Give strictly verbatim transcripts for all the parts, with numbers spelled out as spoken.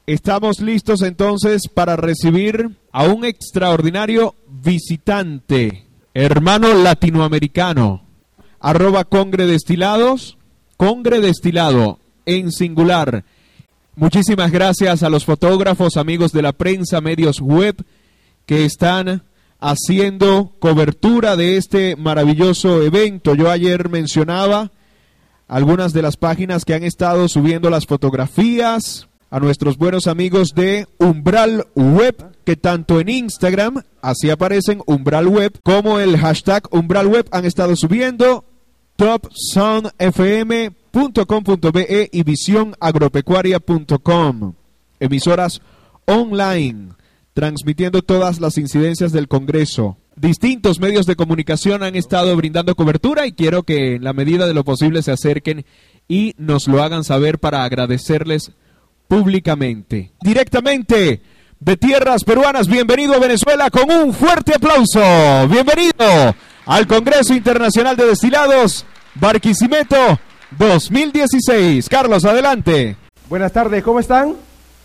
Estamos listos entonces para recibir a un extraordinario visitante, hermano latinoamericano, arroba Congre Destilados, Congre Destilado en singular. Muchísimas gracias a los fotógrafos, amigos de la prensa, medios web, que están haciendo cobertura de este maravilloso evento. Yo ayer mencionaba algunas de las páginas que han estado subiendo las fotografías, a nuestros buenos amigos de Umbral Web, que tanto en Instagram, así aparecen Umbral Web, como el hashtag Umbral Web han estado subiendo top sound f m punto com punto b e y visión agropecuaria punto com, emisoras online, transmitiendo todas las incidencias del Congreso. Distintos medios de comunicación han estado brindando cobertura y quiero que en la medida de lo posible se acerquen y nos lo hagan saber para agradecerles públicamente. Directamente de tierras peruanas, bienvenido a Venezuela con un fuerte aplauso. Bienvenido al Congreso Internacional de Destilados Barquisimeto dos mil dieciséis. Carlos, adelante. Buenas tardes, ¿cómo están?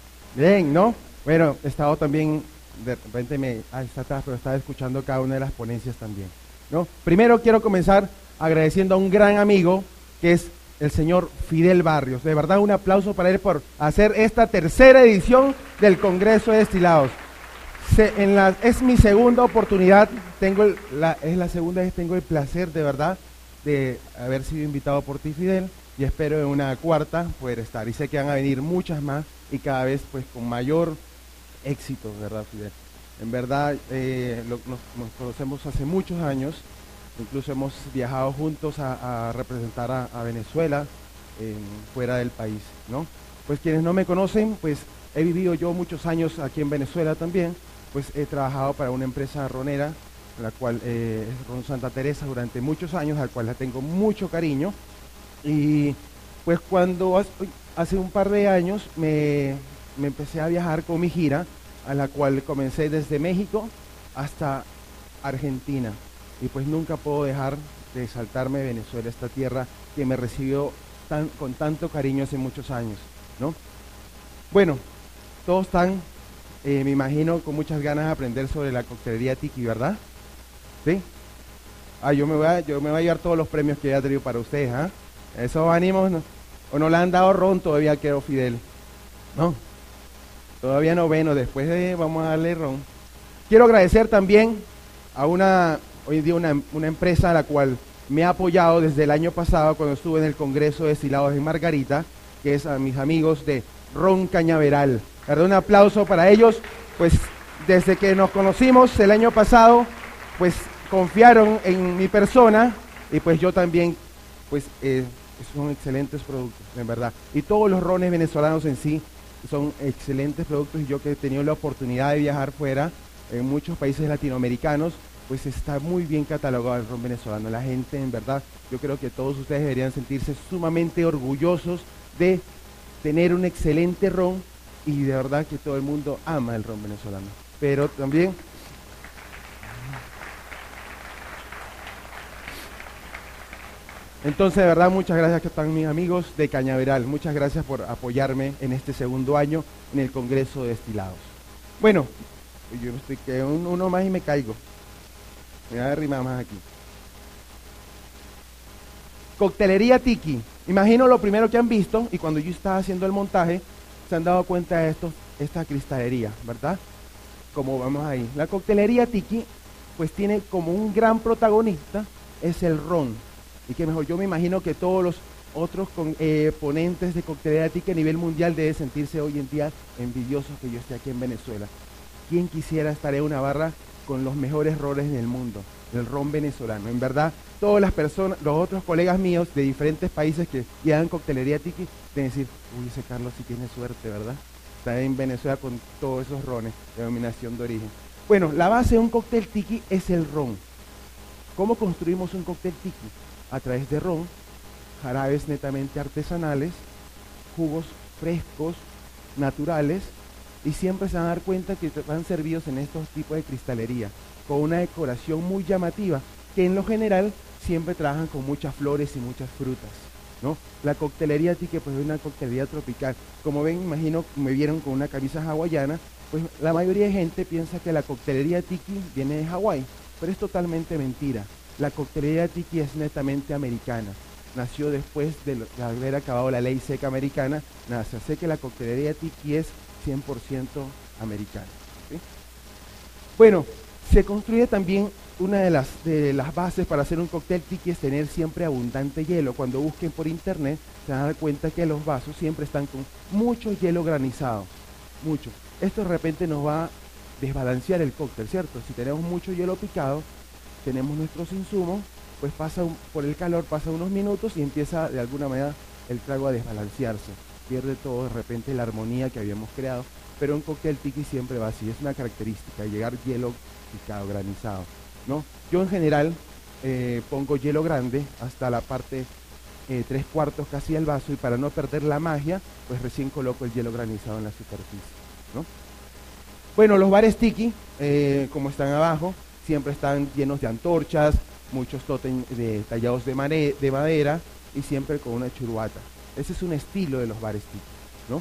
Bien, ¿no? Bueno, he estado también, de repente me, ah, está atrás, pero estaba escuchando cada una de las ponencias también, ¿no? Primero quiero comenzar agradeciendo a un gran amigo que es el señor Fidel Barrios. De verdad, un aplauso para él por hacer esta tercera edición del Congreso de Destilados. Se, en la, es mi segunda oportunidad, tengo el, la, es la segunda vez que tengo el placer de verdad de haber sido invitado por ti, Fidel, y espero en una cuarta poder estar. Y sé que van a venir muchas más y cada vez pues con mayor éxito, ¿verdad, Fidel? En verdad, eh, lo, nos, nos conocemos hace muchos años. Incluso hemos viajado juntos a, a representar a, a Venezuela eh, fuera del país, ¿no? Pues quienes no me conocen, pues he vivido yo muchos años aquí en Venezuela también, pues he trabajado para una empresa ronera, la cual eh, es Ron Santa Teresa durante muchos años, al cual la tengo mucho cariño. Y pues cuando hace un par de años me, me empecé a viajar con mi gira, a la cual comencé desde México hasta Argentina. Y pues nunca puedo dejar de saltarme Venezuela, esta tierra que me recibió tan, con tanto cariño hace muchos años, ¿no? Bueno, todos están, eh, me imagino, con muchas ganas de aprender sobre la coctelería Tiki, ¿verdad? ¿Sí? Ah, yo me voy a, yo me voy a llevar todos los premios que haya traído para ustedes, ¿ah? ¿eh? Esos ánimos, ¿no? ¿O no le han dado ron todavía, quiero Fidel? No, todavía noveno, después de, vamos a darle ron. Quiero agradecer también a una... Hoy en día una, una empresa a la cual me ha apoyado desde el año pasado cuando estuve en el Congreso de Destilados en Margarita, que es a mis amigos de Ron Cañaveral. ¿Verdad? Un aplauso para ellos, pues desde que nos conocimos el año pasado, pues confiaron en mi persona y pues yo también, pues eh, son excelentes productos, en verdad. Y todos los rones venezolanos en sí son excelentes productos y yo que he tenido la oportunidad de viajar fuera en muchos países latinoamericanos, pues está muy bien catalogado el ron venezolano. La gente, en verdad, yo creo que todos ustedes deberían sentirse sumamente orgullosos de tener un excelente ron y de verdad que todo el mundo ama el ron venezolano. Pero también... Entonces, de verdad, muchas gracias que están mis amigos de Cañaveral. Muchas gracias por apoyarme en este segundo año en el Congreso de Destilados. Bueno, yo estoy que un, uno más y me caigo. Me voy a arrimar más aquí. Coctelería Tiki. Imagino lo primero que han visto, y cuando yo estaba haciendo el montaje, se han dado cuenta de esto, esta cristalería, ¿verdad? Como vamos ahí. La coctelería Tiki, pues tiene como un gran protagonista, es el ron. Y que mejor, yo me imagino que todos los otros con, eh, ponentes de coctelería Tiki a nivel mundial deben sentirse hoy en día envidiosos que yo esté aquí en Venezuela. ¿Quién quisiera estar en una barra con los mejores rones del mundo, el ron venezolano? En verdad, todas las personas, los otros colegas míos de diferentes países que llevan coctelería Tiki, deben decir, uy, ese Carlos sí tiene suerte, ¿verdad? Está en Venezuela con todos esos rones, de denominación de origen. Bueno, la base de un cóctel Tiki es el ron. ¿Cómo construimos un cóctel Tiki? A través de ron, jarabes netamente artesanales, jugos frescos, naturales, y siempre se van a dar cuenta que van servidos en estos tipos de cristalería, con una decoración muy llamativa, que en lo general siempre trabajan con muchas flores y muchas frutas. ¿no? La coctelería tiki pues es una coctelería tropical. Como ven, imagino, me vieron con una camisa hawaiana, pues la mayoría de gente piensa que la coctelería tiki viene de Hawái, pero es totalmente mentira. La coctelería tiki es netamente americana. Nació después de haber acabado la ley seca americana, nace. Así que la coctelería tiki es cien por ciento americana. ¿Sí? Bueno, se construye también una de las, de las bases para hacer un cóctel tiki es tener siempre abundante hielo. Cuando busquen por internet se van a dar cuenta que los vasos siempre están con mucho hielo granizado, mucho. Esto de repente nos va a desbalancear el cóctel, ¿cierto? Si tenemos mucho hielo picado, tenemos nuestros insumos, pues pasa un, por el calor, pasa unos minutos y empieza de alguna manera el trago a desbalancearse. Pierde todo de repente la armonía que habíamos creado, pero un cóctel tiki siempre va así, es una característica, llegar hielo picado, granizado, ¿no? Yo en general eh, pongo hielo grande hasta la parte eh, tres cuartos casi del vaso y para no perder la magia, pues recién coloco el hielo granizado en la superficie, ¿no? Bueno, los bares tiki, eh, como están abajo, siempre están llenos de antorchas, muchos tótem de, tallados de, mane de madera y siempre con una churuata. Ese es un estilo de los bares tiki, ¿no?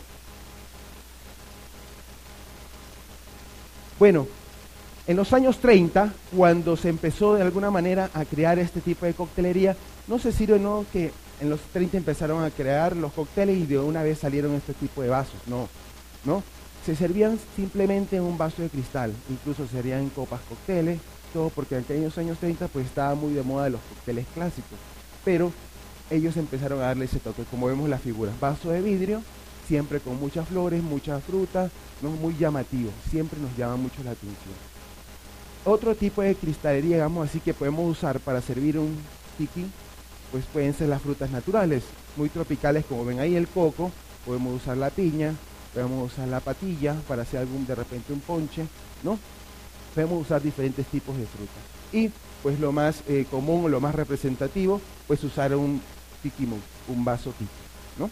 Bueno, en los años treinta, cuando se empezó de alguna manera a crear este tipo de coctelería, no sé si o no que en los treinta empezaron a crear los cócteles y de una vez salieron este tipo de vasos, no, ¿no? Se servían simplemente en un vaso de cristal, incluso se servían en copas cócteles, todo porque en aquellos años treinta pues estaba muy de moda los cócteles clásicos, pero ellos empezaron a darle ese toque, como vemos las figuras, vaso de vidrio, siempre con muchas flores, muchas frutas, no muy llamativo, siempre nos llama mucho la atención. Otro tipo de cristalería, digamos así, que podemos usar para servir un tiki, pues pueden ser las frutas naturales, muy tropicales, como ven ahí el coco, podemos usar la piña, podemos usar la patilla para hacer algún, de repente un ponche, ¿no? Podemos usar diferentes tipos de frutas. Y pues lo más eh, común, lo más representativo, pues usar un tiki mug, un vaso tiki, ¿no?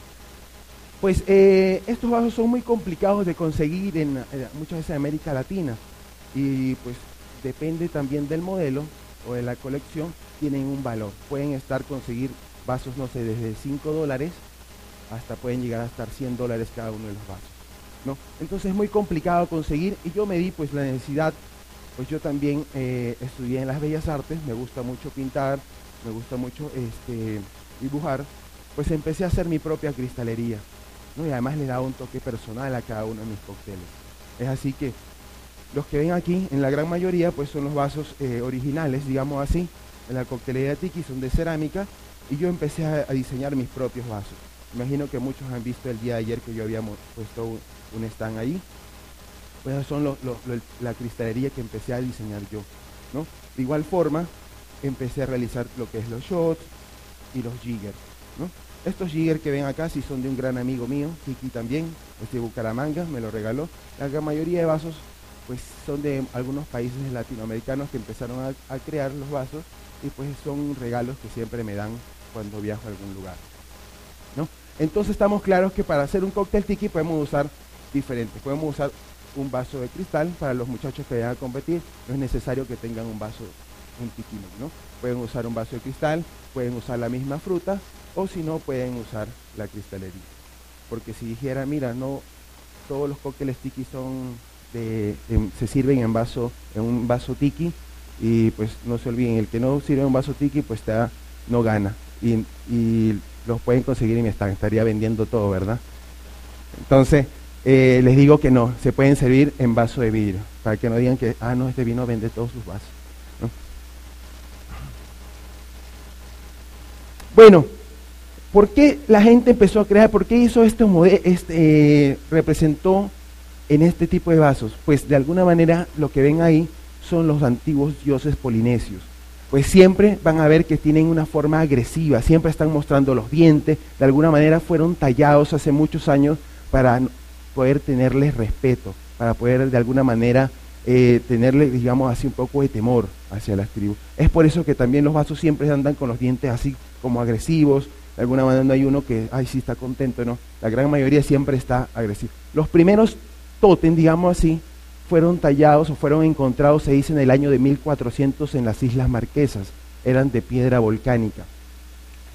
Pues eh, estos vasos son muy complicados de conseguir en, en muchas veces en América Latina y pues depende también del modelo o de la colección, tienen un valor. Pueden estar conseguir vasos, no sé, desde cinco dólares hasta pueden llegar a estar cien dólares cada uno de los vasos, ¿no? Entonces es muy complicado conseguir y yo me di pues la necesidad, pues yo también eh, estudié en las Bellas Artes, me gusta mucho pintar, me gusta mucho este, dibujar, pues empecé a hacer mi propia cristalería, ¿no? Y además le daba un toque personal a cada uno de mis cócteles. Es así que los que ven aquí, en la gran mayoría, pues son los vasos eh, originales, digamos así, en la coctelería tiki son de cerámica y yo empecé a, a diseñar mis propios vasos. Imagino que muchos han visto el día de ayer que yo había puesto un, un stand ahí. Pues son lo, lo, lo, la cristalería que empecé a diseñar yo, ¿no? De igual forma, empecé a realizar lo que es los shots y los jiggers, ¿no? Estos jiggers que ven acá sí son de un gran amigo mío, Kiki también, este de Bucaramanga, me lo regaló. La gran mayoría de vasos pues son de algunos países latinoamericanos que empezaron a, a crear los vasos y pues son regalos que siempre me dan cuando viajo a algún lugar, ¿no? Entonces estamos claros que para hacer un cóctel tiki podemos usar diferentes, podemos usar un vaso de cristal. Para los muchachos que vayan a competir no es necesario que tengan un vaso, un tiki, ¿no? Pueden usar un vaso de cristal, pueden usar la misma fruta o si no pueden usar la cristalería, porque si dijera, mira, no todos los cócteles tiki son de, de, se sirven en vaso, en un vaso tiki y pues no se olviden, el que no sirve en un vaso tiki pues está, no gana y, y los pueden conseguir y me están, estaría vendiendo todo, ¿verdad? Entonces, eh, les digo que no, se pueden servir en vaso de vidrio, para que no digan que, ah, no, este vino vende todos sus vasos, ¿no? Bueno, ¿por qué la gente empezó a crear? ¿Por qué hizo este modelo, este, eh, representó en este tipo de vasos? Pues de alguna manera lo que ven ahí son los antiguos dioses polinesios. Pues siempre van a ver que tienen una forma agresiva, siempre están mostrando los dientes, de alguna manera fueron tallados hace muchos años para poder tenerles respeto, para poder de alguna manera eh, tenerle, digamos así, un poco de temor hacia las tribus. Es por eso que también los vasos siempre andan con los dientes así como agresivos, de alguna manera no hay uno que, ay, sí está contento, no, la gran mayoría siempre está agresivo. Los primeros tótem, digamos así, fueron tallados o fueron encontrados, se dice, en el año de mil cuatrocientos en las Islas Marquesas, eran de piedra volcánica.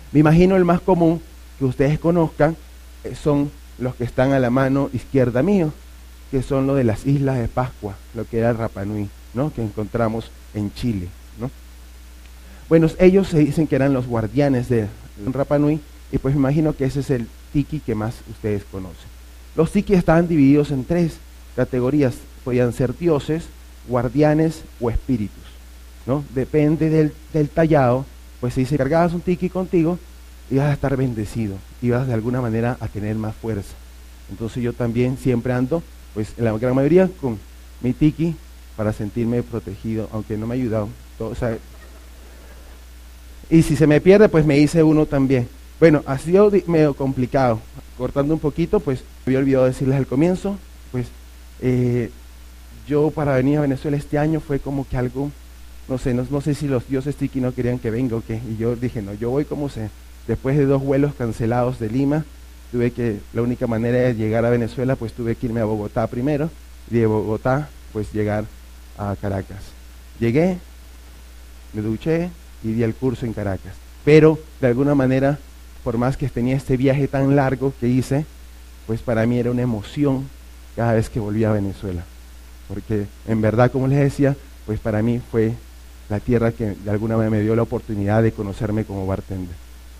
Me imagino el más común que ustedes conozcan eh, son los que están a la mano izquierda mío, que son los de las Islas de Pascua, lo que era el Rapa Nui, ¿no? Que encontramos en Chile, ¿no? Bueno, ellos se dicen que eran los guardianes de Rapa Nui, y pues me imagino que ese es el tiki que más ustedes conocen. Los tiki estaban divididos en tres categorías, podían ser dioses, guardianes o espíritus, ¿no? Depende del, del tallado, pues si se cargabas un tiki contigo, ibas a estar bendecido, ibas de alguna manera a tener más fuerza. Entonces yo también siempre ando, pues en la gran mayoría, con mi tiki para sentirme protegido, aunque no me ha ayudado. Todo, o sea, y si se me pierde, pues me hice uno también. Bueno, ha sido medio complicado. Cortando un poquito, pues me había olvidado decirles al comienzo, pues eh, yo para venir a Venezuela este año fue como que algo, no sé, no, no sé si los dioses tiki no querían que venga o qué, y yo dije, no, yo voy como sé. Después de dos vuelos cancelados de Lima, tuve que, la única manera de llegar a Venezuela, pues tuve que irme a Bogotá primero, y de Bogotá, pues llegar a Caracas. Llegué, me duché y di el curso en Caracas. Pero, de alguna manera, por más que tenía este viaje tan largo que hice, pues para mí era una emoción cada vez que volvía a Venezuela. Porque, en verdad, como les decía, pues para mí fue la tierra que de alguna manera me dio la oportunidad de conocerme como bartender.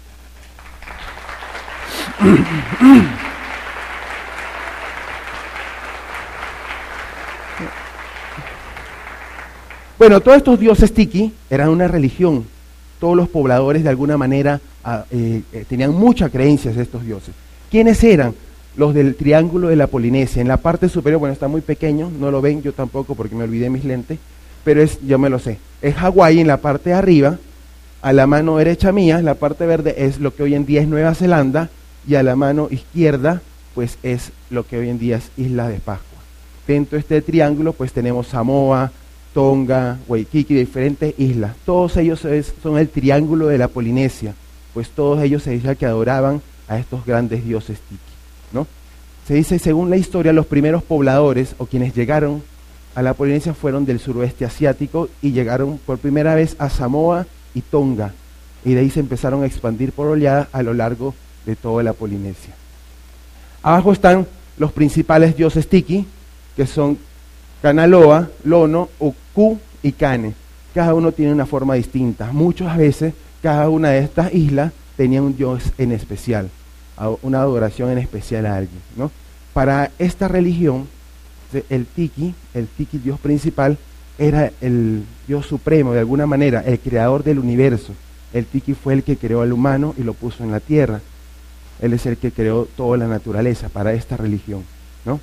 Bueno, todos estos dioses tiki eran una religión. Todos los pobladores de alguna manera eh, eh, tenían muchas creencias de estos dioses. ¿Quiénes eran? Los del Triángulo de la Polinesia. En la parte superior, bueno, está muy pequeño, no lo ven, yo tampoco porque me olvidé mis lentes, pero es, yo me lo sé. Es Hawái en la parte de arriba, a la mano derecha mía, la parte verde es lo que hoy en día es Nueva Zelanda, y a la mano izquierda, pues es lo que hoy en día es Isla de Pascua. Dentro de este triángulo, pues tenemos Samoa, Tonga, Waikiki, diferentes islas. Todos ellos es, son el Triángulo de la Polinesia, pues todos ellos se dice que adoraban a estos grandes dioses tiki, ¿no? Se dice, según la historia, los primeros pobladores o quienes llegaron a la Polinesia fueron del suroeste asiático y llegaron por primera vez a Samoa y Tonga, y de ahí se empezaron a expandir por oleadas a lo largo de toda la Polinesia. Abajo están los principales dioses tiki, que son Kanaloa, Lono, Oku y Kane. Cada uno tiene una forma distinta. Muchas veces cada una de estas islas tenía un dios en especial, una adoración en especial a alguien, ¿no? Para esta religión, el tiki, el tiki dios principal, era el dios supremo, de alguna manera, el creador del universo. El tiki fue el que creó al humano y lo puso en la tierra. Él es el que creó toda la naturaleza para esta religión, ¿no?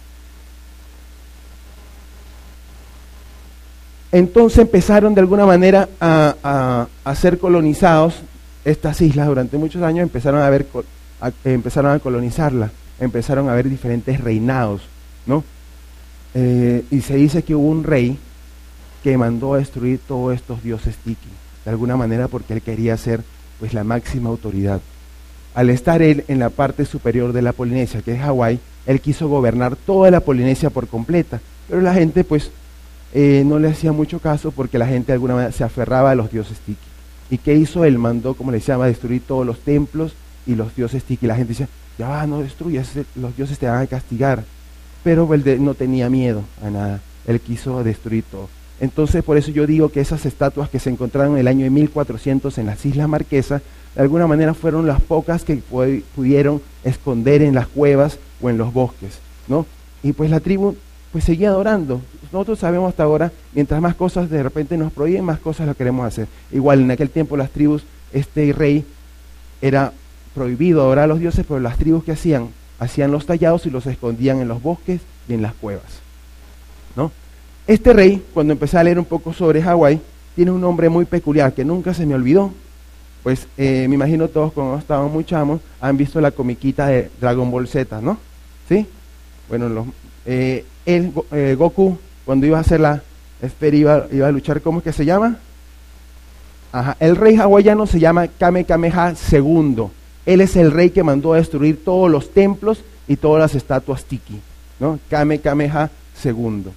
Entonces empezaron de alguna manera a, a, a ser colonizados estas islas durante muchos años, empezaron a, ver, a, empezaron a colonizarlas, empezaron a haber diferentes reinados, ¿no? Eh, y se dice que hubo un rey que mandó a destruir todos estos dioses tiki, de alguna manera porque él quería ser pues la máxima autoridad. Al estar él en la parte superior de la Polinesia, que es Hawái, él quiso gobernar toda la Polinesia por completa, pero la gente pues eh, no le hacía mucho caso porque la gente de alguna manera se aferraba a los dioses tiki. ¿Y qué hizo? Él mandó, como le llama, destruir todos los templos y los dioses tiki. La gente decía, ya va, no destruyas, los dioses te van a castigar. Pero él de, no tenía miedo a nada, él quiso destruir todo. Entonces por eso yo digo que esas estatuas que se encontraron en el año de mil cuatrocientos en las Islas Marquesas, de alguna manera fueron las pocas que pudieron esconder en las cuevas o en los bosques, ¿no? Y pues la tribu pues seguía adorando. Nosotros sabemos hasta ahora, mientras más cosas de repente nos prohíben, más cosas lo queremos hacer. Igual en aquel tiempo las tribus, este rey era prohibido adorar a los dioses, pero las tribus que hacían, hacían los tallados y los escondían en los bosques y en las cuevas, ¿no? Este rey, cuando empecé a leer un poco sobre Hawái, tiene un nombre muy peculiar que nunca se me olvidó. Pues eh, me imagino todos cuando estaban muy chamos han visto la comiquita de Dragon Ball Z, ¿no? ¿Sí? Bueno, los, eh, él, eh, Goku, cuando iba a hacer la esfera, iba, iba a luchar, ¿cómo es que se llama? Ajá, el rey hawaiano se llama Kamehameha segundo. Él es el rey que mandó a destruir todos los templos y todas las estatuas tiki, ¿no? Kamehameha segundo.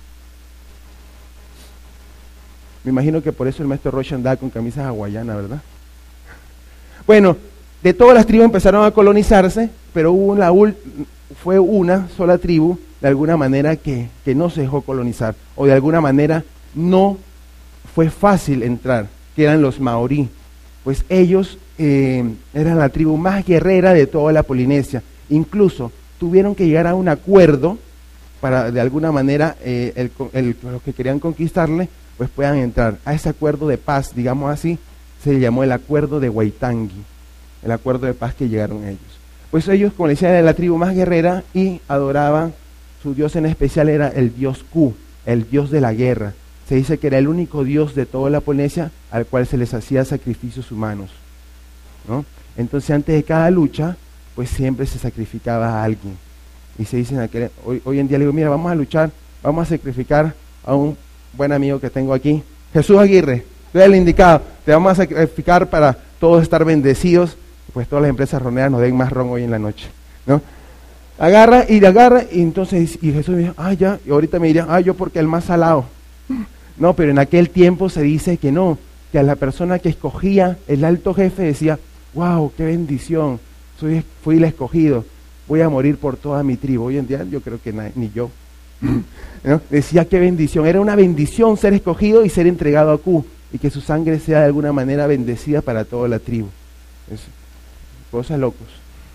Me imagino que por eso el maestro Roche andaba con camisa hawaiana, ¿verdad? Bueno, de todas las tribus empezaron a colonizarse, pero hubo una, fue una sola tribu, de alguna manera, que, que no se dejó colonizar, o de alguna manera no fue fácil entrar, que eran los maorí. Pues ellos eh, eran la tribu más guerrera de toda la Polinesia. Incluso tuvieron que llegar a un acuerdo para, de alguna manera, eh, el, el, los que querían conquistarle, pues puedan entrar. A ese acuerdo de paz, digamos así, se llamó el acuerdo de Waitangi, el acuerdo de paz que llegaron ellos. Pues ellos, como les decía, eran la tribu más guerrera y adoraban, su dios en especial era el dios Ku, el dios de la guerra. Se dice que era el único dios de toda la Polinesia al cual se les hacía sacrificios humanos, ¿no? Entonces, antes de cada lucha, pues siempre se sacrificaba a alguien. Y se dicen, aquel, hoy, hoy en día le digo, mira, vamos a luchar, vamos a sacrificar a un buen amigo que tengo aquí, Jesús Aguirre, tú eres el indicado, te vamos a sacrificar para todos estar bendecidos, pues todas las empresas roneras nos den más ron hoy en la noche, ¿no? Agarra y agarra, y entonces, y Jesús me dijo, ah, ya, y ahorita me diría, ah, yo porque el más salado. No, pero en aquel tiempo se dice que no, que a la persona que escogía el alto jefe decía, wow, qué bendición, soy, fui el escogido, voy a morir por toda mi tribu. Hoy en día yo creo que na, ni yo, ¿no? Decía qué bendición, era una bendición ser escogido y ser entregado a Ku, y que su sangre sea de alguna manera bendecida para toda la tribu. Es, cosas locos.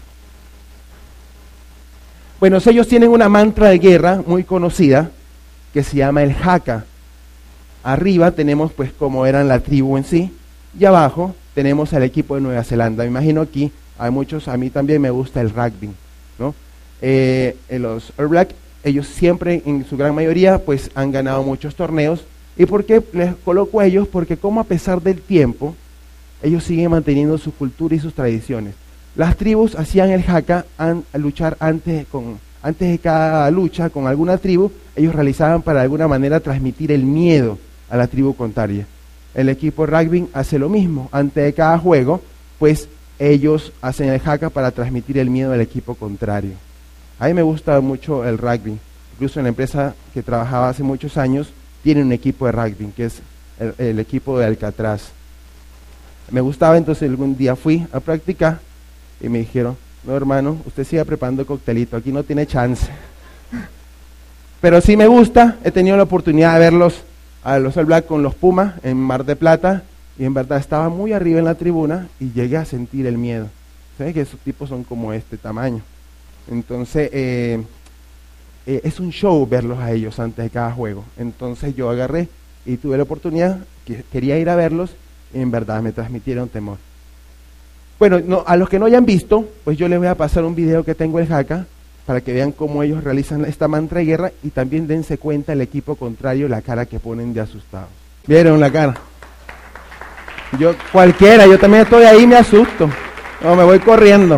Bueno, ellos tienen una mantra de guerra muy conocida que se llama el Haka. Arriba tenemos pues como eran la tribu en sí, y abajo tenemos al equipo de Nueva Zelanda. Me imagino aquí hay muchos, a mí también me gusta el rugby, ¿no? Eh, los All Black, ellos siempre, en su gran mayoría, pues han ganado muchos torneos. ¿Y por qué les coloco a ellos? Porque como a pesar del tiempo, ellos siguen manteniendo su cultura y sus tradiciones. Las tribus hacían el Haka an, a luchar antes, con, antes de cada lucha con alguna tribu, ellos realizaban para de alguna manera transmitir el miedo a la tribu contraria. El equipo rugby hace lo mismo, antes de cada juego, pues ellos hacen el Haka para transmitir el miedo al equipo contrario. A mí me gusta mucho el rugby, incluso en la empresa que trabajaba hace muchos años, tiene un equipo de rugby, que es el, el equipo de Alcatraz. Me gustaba, entonces algún día fui a practicar y me dijeron, no hermano, usted siga preparando coctelito, aquí no tiene chance. Pero sí me gusta, he tenido la oportunidad de verlos a los All Black con los Pumas en Mar de Plata, y en verdad estaba muy arriba en la tribuna y llegué a sentir el miedo. ¿Sabes que esos tipos son como este tamaño? Entonces, eh, eh, es un show verlos a ellos antes de cada juego. Entonces yo agarré y tuve la oportunidad, que quería ir a verlos, y en verdad me transmitieron temor. Bueno, no, a los que no hayan visto, pues yo les voy a pasar un video que tengo en Haka, para que vean cómo ellos realizan esta mantra de guerra, y también dense cuenta el equipo contrario, la cara que ponen de asustados. ¿Vieron la cara? Yo, cualquiera, yo también estoy ahí, me asusto. No, me voy corriendo.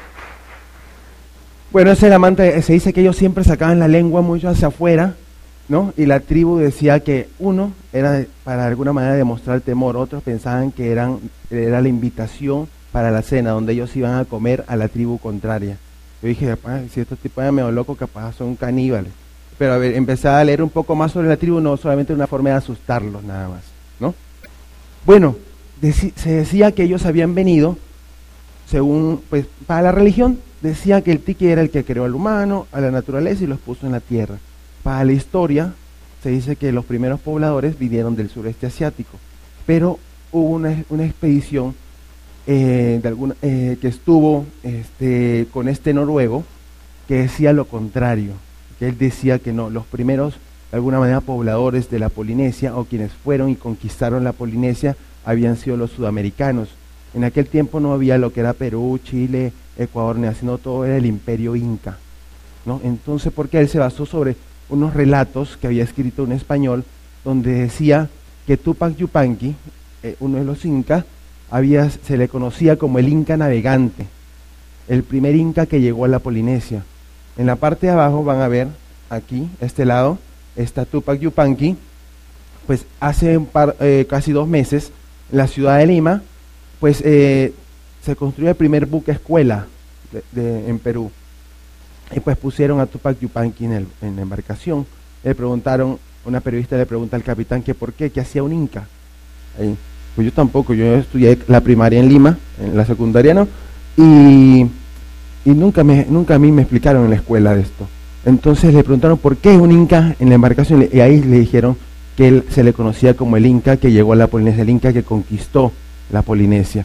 Bueno, esa es la mantra, se dice que ellos siempre sacaban la lengua mucho hacia afuera, ¿no? Y la tribu decía que uno era para de alguna manera demostrar temor, otros pensaban que eran, era la invitación para la cena, donde ellos iban a comer a la tribu contraria. Yo dije, si estos tipos eran medio locos, capaz son caníbales. Pero a ver, empecé a leer un poco más sobre la tribu, no solamente una forma de asustarlos nada más, ¿no? Bueno, deci- se decía que ellos habían venido, según, pues, para la religión, decía que el tiki era el que creó al humano, a la naturaleza y los puso en la tierra. Para la historia, se dice que los primeros pobladores vinieron del sureste asiático, pero hubo una, una expedición Eh, de alguna, eh, que estuvo este, con este noruego, que decía lo contrario, que él decía que no, los primeros de alguna manera pobladores de la Polinesia, o quienes fueron y conquistaron la Polinesia, habían sido los sudamericanos. En aquel tiempo no había lo que era Perú, Chile, Ecuador, sino todo era el imperio inca, ¿no? Entonces, porque él se basó sobre unos relatos que había escrito un español, donde decía que Tupac Yupanqui, eh, uno de los incas, Había, se le conocía como el Inca navegante, el primer Inca que llegó a la Polinesia. En la parte de abajo van a ver, aquí, este lado, está Tupac Yupanqui. Pues hace un par, eh, casi dos meses, en la ciudad de Lima, pues eh, se construyó el primer buque escuela de, de, en Perú. Y pues pusieron a Tupac Yupanqui en, el, en la embarcación. Le preguntaron, una periodista le pregunta al capitán que por qué, que hacía un Inca ahí. Pues yo tampoco, yo estudié la primaria en Lima, en la secundaria no, y, y nunca, me, nunca a mí me explicaron en la escuela de esto. Entonces le preguntaron por qué un inca en la embarcación, y ahí le dijeron que él se le conocía como el inca que llegó a la Polinesia, el inca que conquistó la Polinesia.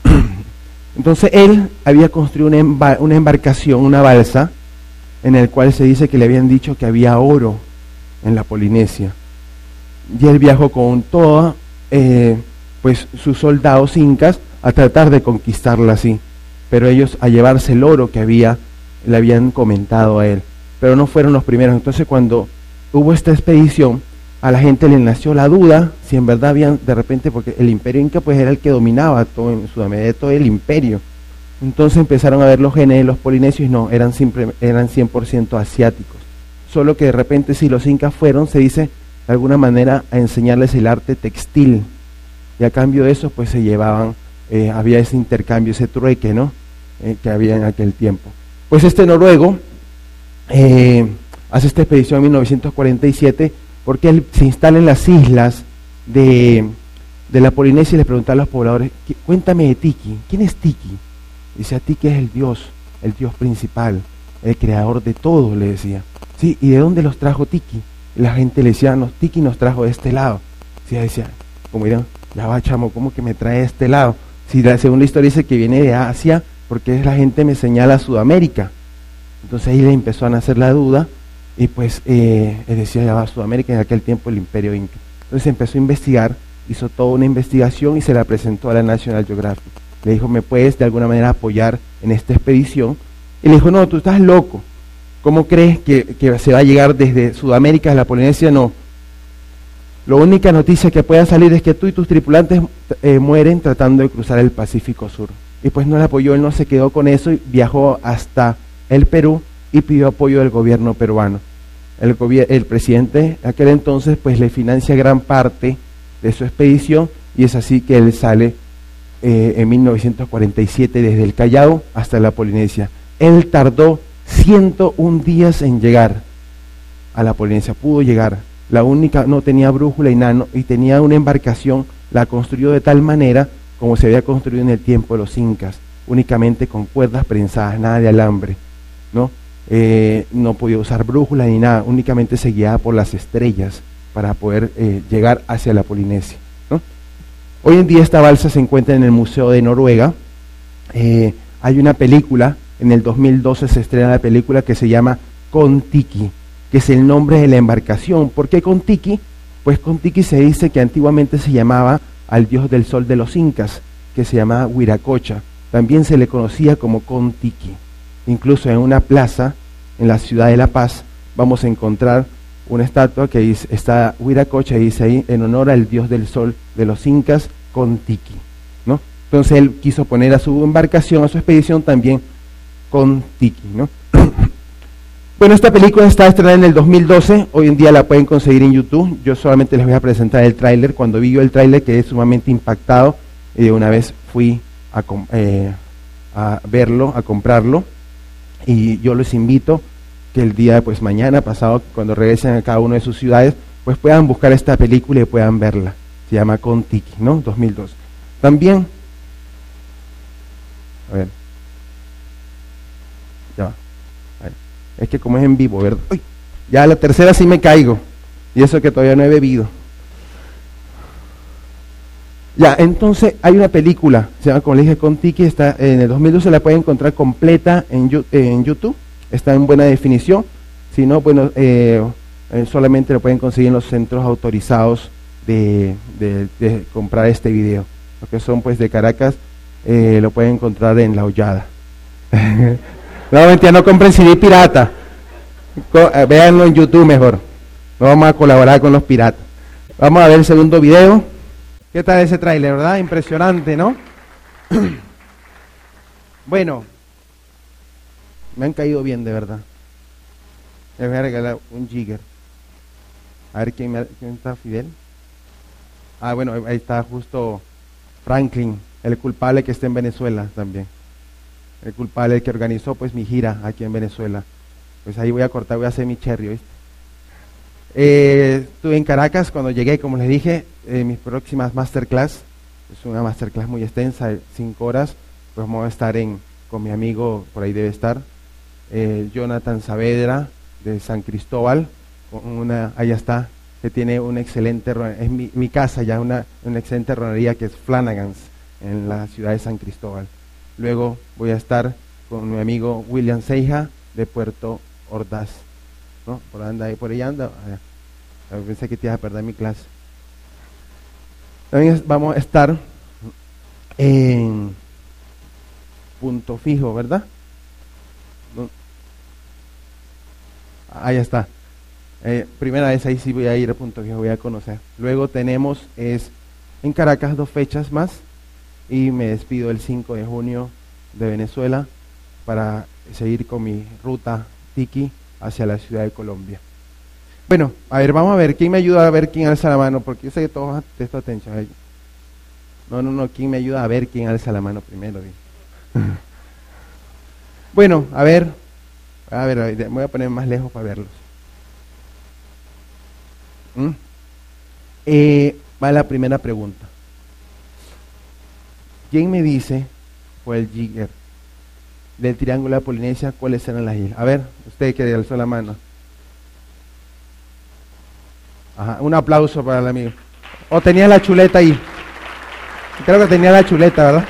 Entonces él había construido una, embar una embarcación, una balsa, en el cual se dice que le habían dicho que había oro en la Polinesia. Y él viajó con todos eh, pues, sus soldados incas a tratar de conquistarla así. Pero ellos, a llevarse el oro que había, le habían comentado a él. Pero no fueron los primeros. Entonces cuando hubo esta expedición, a la gente le nació la duda si en verdad habían, de repente, porque el imperio inca pues era el que dominaba todo en Sudamérica, todo el imperio. Entonces empezaron a ver los genes de los polinesios y no, eran, simple, eran cien por ciento asiáticos. Solo que de repente si los incas fueron, se dice, de alguna manera a enseñarles el arte textil. Y a cambio de eso pues se llevaban, eh, había ese intercambio, ese trueque, ¿no? Eh, que había en aquel tiempo. Pues este noruego eh, hace esta expedición en mil novecientos cuarenta y siete porque él se instala en las islas de, de la Polinesia y le pregunta a los pobladores, cuéntame de Tiki, ¿quién es Tiki? Dice, Tiki es el dios, el dios principal, el creador de todo, le decía. Sí, ¿y de dónde los trajo Tiki? Y la gente le decía, no, Tiki nos trajo de este lado. Sí, decía, como dirán, ya va chamo, ¿cómo que me trae de este lado? Si la segunda historia dice que viene de Asia, porque la gente me señala a Sudamérica. Entonces ahí le empezó a nacer la duda, y pues eh, él decía, ya va a Sudamérica, en aquel tiempo el imperio inca. Entonces empezó a investigar, hizo toda una investigación y se la presentó a la National Geographic. Le dijo, ¿me puedes de alguna manera apoyar en esta expedición? Y le dijo, no, tú estás loco. ¿Cómo crees que, que se va a llegar desde Sudamérica a la Polinesia? No. La única noticia que pueda salir es que tú y tus tripulantes eh, mueren tratando de cruzar el Pacífico Sur. Y pues no le apoyó, él no se quedó con eso y viajó hasta el Perú y pidió apoyo del gobierno peruano. El, el presidente aquel entonces pues le financia gran parte de su expedición y es así que él sale eh, en mil novecientos cuarenta y siete desde el Callao hasta la Polinesia. Él tardó ciento un días en llegar a la Polinesia, pudo llegar. La única, no tenía brújula y nada, y tenía una embarcación, la construyó de tal manera como se había construido en el tiempo de los incas, únicamente con cuerdas prensadas, nada de alambre, ¿no? Eh, no podía usar brújula ni nada, únicamente se guiaba por las estrellas para poder eh, llegar hacia la Polinesia, ¿no? Hoy en día esta balsa se encuentra en el Museo de Noruega. Eh, hay una película, en el dos mil doce se estrena la película que se llama Kon-Tiki, que es el nombre de la embarcación. ¿Por qué Kon-Tiki? Pues Kon-Tiki se dice que antiguamente se llamaba al dios del sol de los incas, que se llamaba Huiracocha. También se le conocía como Kon-Tiki. Incluso en una plaza en la ciudad de La Paz vamos a encontrar una estatua que dice, está Huiracocha y dice ahí en honor al dios del sol de los incas, Kon-Tiki, ¿no? Entonces él quiso poner a su embarcación, a su expedición también Kon-Tiki, ¿no? Bueno, esta película está estrenada en el dos mil doce, hoy en día la pueden conseguir en YouTube. Yo solamente les voy a presentar el tráiler. Cuando vi yo el tráiler quedé sumamente impactado y de una vez fui a, eh, a verlo, a comprarlo. Y yo les invito que el día, pues mañana, pasado, cuando regresen a cada una de sus ciudades, pues puedan buscar esta película y puedan verla. Se llama Kon-Tiki, ¿no? dos mil dos. También, a ver, ya va. Es que como es en vivo, ¿verdad? Uy, ya la tercera sí me caigo. Y eso que todavía no he bebido. Ya, entonces hay una película, se llama, como le dije, Kon-Tiki, está en el dos mil doce, la pueden encontrar completa en, en YouTube, está en buena definición. Si no, bueno, eh, eh, solamente lo pueden conseguir en los centros autorizados de, de, de comprar este video. Los que son pues de Caracas, eh, lo pueden encontrar en La Hollada. No, mentira, no compren C D pirata. Co eh, véanlo en YouTube mejor. No vamos a colaborar con los piratas. Vamos a ver el segundo video. ¿Qué tal ese tráiler, verdad? Impresionante, ¿no? Bueno, me han caído bien, de verdad. Les voy a regalar un jigger. A ver quién, me, quién está, Fidel. Ah, bueno, ahí está justo Franklin, el culpable que está en Venezuela también. El culpable, el que organizó pues mi gira aquí en Venezuela. Pues ahí voy a cortar, voy a hacer mi cherry, ¿viste? Eh, estuve en Caracas cuando llegué, como les dije, eh, mis próximas masterclass, es una masterclass muy extensa, de cinco horas, pues vamos a estar en, con mi amigo, por ahí debe estar, eh, Jonathan Saavedra de San Cristóbal, con una, allá está, que tiene una excelente, es mi, mi casa ya, una, una excelente ronería que es Flanagan's en la ciudad de San Cristóbal. Luego voy a estar con mi amigo William Seija de Puerto Ordaz, ¿no? Por anda ahí, por ahí anda. Allá. Pensé que te ibas a perder mi clase. También vamos a estar en Punto Fijo, ¿verdad? Ahí está. Eh, primera vez ahí sí voy a ir a Punto Fijo, voy a conocer. Luego tenemos es en Caracas dos fechas más y me despido el cinco de junio de Venezuela para seguir con mi ruta tiki hacia la ciudad de Colombia. Bueno, a ver, vamos a ver, ¿quién me ayuda a ver quién alza la mano? Porque yo sé que todos presto atención ahí. No, no, no, ¿quién me ayuda a ver quién alza la mano primero? Bueno, a ver, a ver, a ver, me voy a poner más lejos para verlos. ¿Mm? Eh, va la primera pregunta. ¿Quién me dice, por el jigger del Triángulo de la Polinesia, cuáles eran las islas? A ver, usted que alzó la mano. Ajá, un aplauso para el amigo. ¿O tenía la chuleta ahí? Creo que tenía la chuleta, ¿verdad?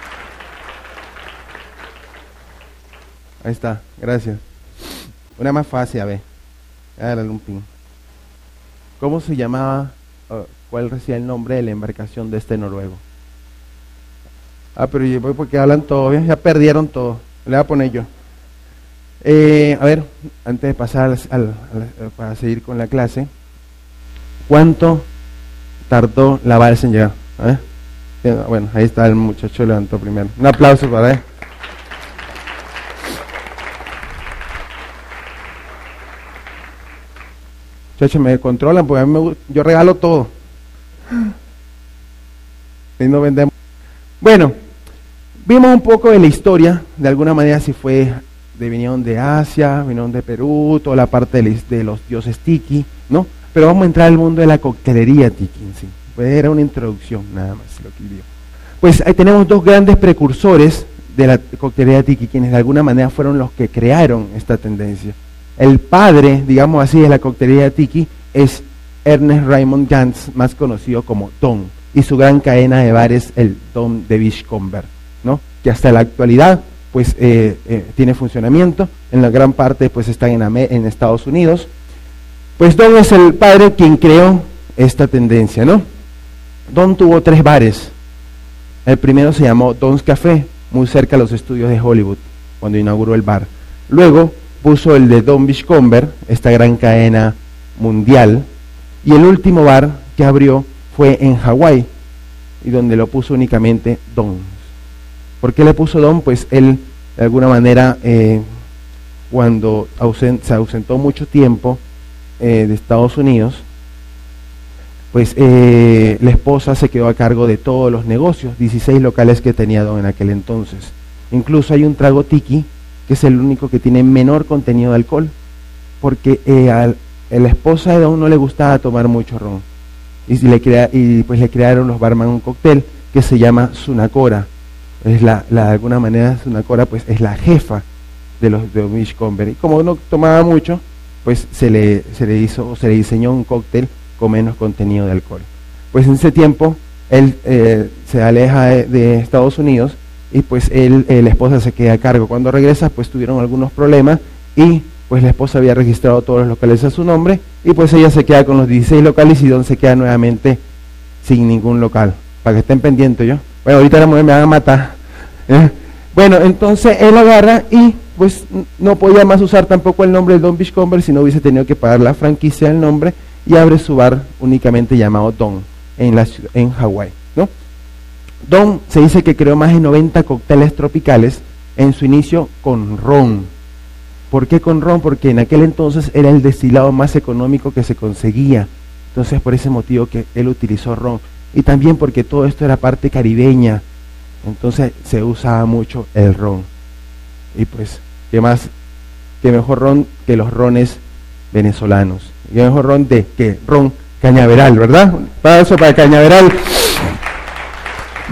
Ahí está, gracias. Una más fácil, a ver. Dale un pin. ¿Cómo se llamaba, uh, cuál recibía el nombre de la embarcación de este noruego? Ah, pero yo voy porque hablan todo, ¿bien? Ya perdieron todo. Le voy a poner yo. Eh, a ver, antes de pasar al, al, al, para seguir con la clase, ¿cuánto tardó la balsa en llegar? A ver. Bueno, ahí está el muchacho, levantó primero. Un aplauso para él. Muchachos, me controlan porque a mí me, yo regalo todo. Y no vendemos. Bueno, vimos un poco de la historia, de alguna manera si fue de vinieron de Asia, vinieron de Perú, toda la parte de, de los dioses tiki, ¿no? Pero vamos a entrar al mundo de la coctelería tiki en sí. Pues era una introducción, nada más lo que vio. Pues ahí tenemos dos grandes precursores de la coctelería tiki, quienes de alguna manera fueron los que crearon esta tendencia. El padre, digamos así, de la coctelería tiki es Ernest Raymond Jans, más conocido como Don, y su gran cadena de bares, el Don de Beachcomber, ¿no? Que hasta la actualidad pues eh, eh, tiene funcionamiento, en la gran parte pues están en, Amé en Estados Unidos. Pues Don es el padre quien creó esta tendencia, ¿no? Don tuvo tres bares. El primero se llamó Don's Café, muy cerca de los estudios de Hollywood, cuando inauguró el bar. Luego puso el de Don Beachcomber, esta gran cadena mundial, y el último bar que abrió fue en Hawái, y donde lo puso únicamente Don. ¿Por qué le puso Don? Pues él, de alguna manera, eh, cuando ausent, se ausentó mucho tiempo eh, de Estados Unidos, pues eh, la esposa se quedó a cargo de todos los negocios, dieciséis locales que tenía Don en aquel entonces. Incluso hay un trago tiki, que es el único que tiene menor contenido de alcohol, porque eh, a, a la esposa de Don no le gustaba tomar mucho ron, y, si le crea, y pues le crearon los barman un cóctel que se llama Sunacora. Es la, la de alguna manera Sunacora pues es la jefa de los de Beachcomber, y como no tomaba mucho, pues se le, se le hizo, se le diseñó un cóctel con menos contenido de alcohol. Pues en ese tiempo él eh, se aleja de, de Estados Unidos, y pues él, eh, la esposa se queda a cargo. Cuando regresa pues tuvieron algunos problemas, y pues la esposa había registrado todos los locales a su nombre, y pues ella se queda con los dieciséis locales, y Don se queda nuevamente sin ningún local, para que estén pendientes. Yo bueno, ahorita la mujer me van a matar, ¿eh? Bueno, entonces él agarra y pues no podía más usar tampoco el nombre de Don Beachcomber, si no hubiese tenido que pagar la franquicia del nombre, y abre su bar únicamente llamado Don en, la, en Hawái, ¿no? Don se dice que creó más de noventa cócteles tropicales en su inicio con ron. ¿Por qué con ron? Porque en aquel entonces era el destilado más económico que se conseguía. Entonces por ese motivo que él utilizó ron. Y también porque todo esto era parte caribeña. Entonces se usaba mucho el ron. Y pues, ¿qué más? ¿Qué mejor ron que los rones venezolanos? ¿Qué mejor ron de que ron Cañaveral, verdad? Un paso para Cañaveral.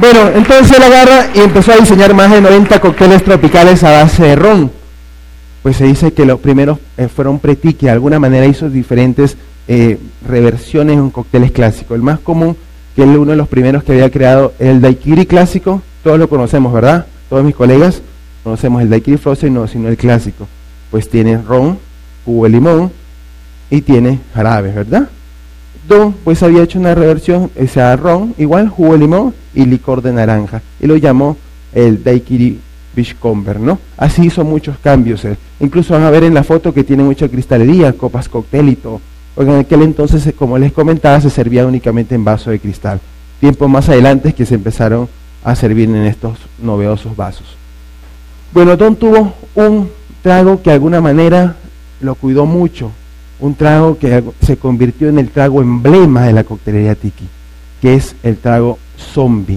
Bueno, entonces él agarra y empezó a diseñar más de noventa cócteles tropicales a base de ron. Pues se dice que los primeros eh, fueron pre-tiki, de alguna manera hizo diferentes eh, reversiones en cócteles clásicos. El más común, que él uno de los primeros que había creado, el daiquiri clásico, todos lo conocemos, ¿verdad? Todos mis colegas conocemos el daiquiri frozen, no, sino el clásico. Pues tiene ron, jugo de limón y tiene jarabe, ¿verdad? Don, pues había hecho una reversión, o sea, ron, igual, jugo de limón y licor de naranja, y lo llamó el daiquiri Beachcomber, ¿no? Así hizo muchos cambios. Eh. Incluso van a ver en la foto que tiene mucha cristalería, copas cóctel y todo. Porque en aquel entonces, como les comentaba, se servía únicamente en vaso de cristal. Tiempo más adelante es que se empezaron a servir en estos novedosos vasos. Bueno, Don tuvo un trago que de alguna manera lo cuidó mucho. Un trago que se convirtió en el trago emblema de la coctelería tiki, que es el trago zombie.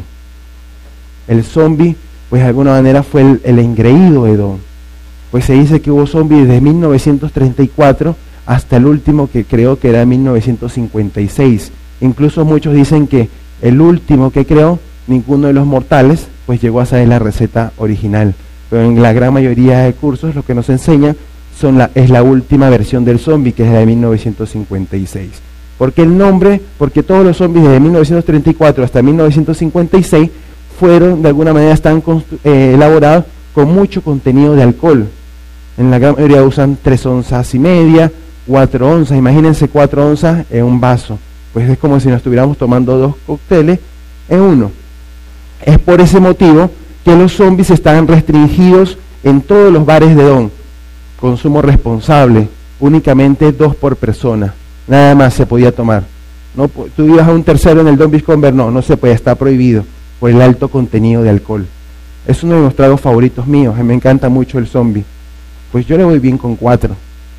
El zombie, pues de alguna manera fue el, el engreído de Don. Pues se dice que hubo zombies desde mil novecientos treinta y cuatro hasta el último, que creo que era mil novecientos cincuenta y seis. Incluso muchos dicen que el último que creó, ninguno de los mortales, pues llegó a saber la receta original. Pero en la gran mayoría de cursos lo que nos enseñan son la, es la última versión del zombie, que es la de mil novecientos cincuenta y seis. ¿Por qué el nombre? Porque todos los zombies desde mil novecientos treinta y cuatro hasta mil novecientos cincuenta y seis fueron, de alguna manera, están eh, elaborados con mucho contenido de alcohol. En la gran mayoría usan tres onzas y media, cuatro onzas, imagínense cuatro onzas en un vaso. Pues es como si nos estuviéramos tomando dos cócteles en uno. Es por ese motivo que los zombies están restringidos en todos los bares de Don. Consumo responsable, únicamente dos por persona. Nada más se podía tomar. No, tú ibas a un tercero en el Don Beachcomber, no, no se puede, está prohibido por el alto contenido de alcohol. Es uno de los tragos favoritos míos, me encanta mucho el zombie. Pues yo le voy bien con cuatro,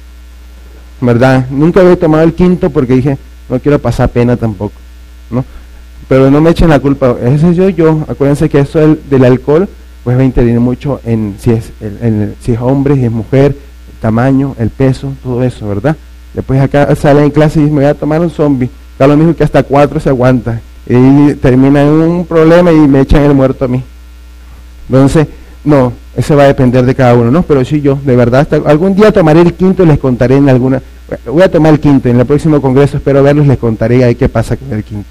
¿verdad? Nunca había tomado el quinto porque dije, no quiero pasar pena tampoco, ¿no? Pero no me echen la culpa, ese soy yo. Acuérdense que eso del, del alcohol, pues va a intervenir mucho en si es, el, el, si es hombre, si es mujer, el tamaño, el peso, todo eso, ¿verdad? Después acá salen en clase y dicen, me voy a tomar un zombie, está lo mismo que hasta cuatro se aguanta, y termina en un problema y me echan el muerto a mí. Entonces, no, eso va a depender de cada uno, ¿no? Pero sí, yo, de verdad, hasta algún día tomaré el quinto y les contaré en alguna, voy a tomar el quinto, en el próximo congreso espero verlos, les contaré ahí qué pasa con el quinto.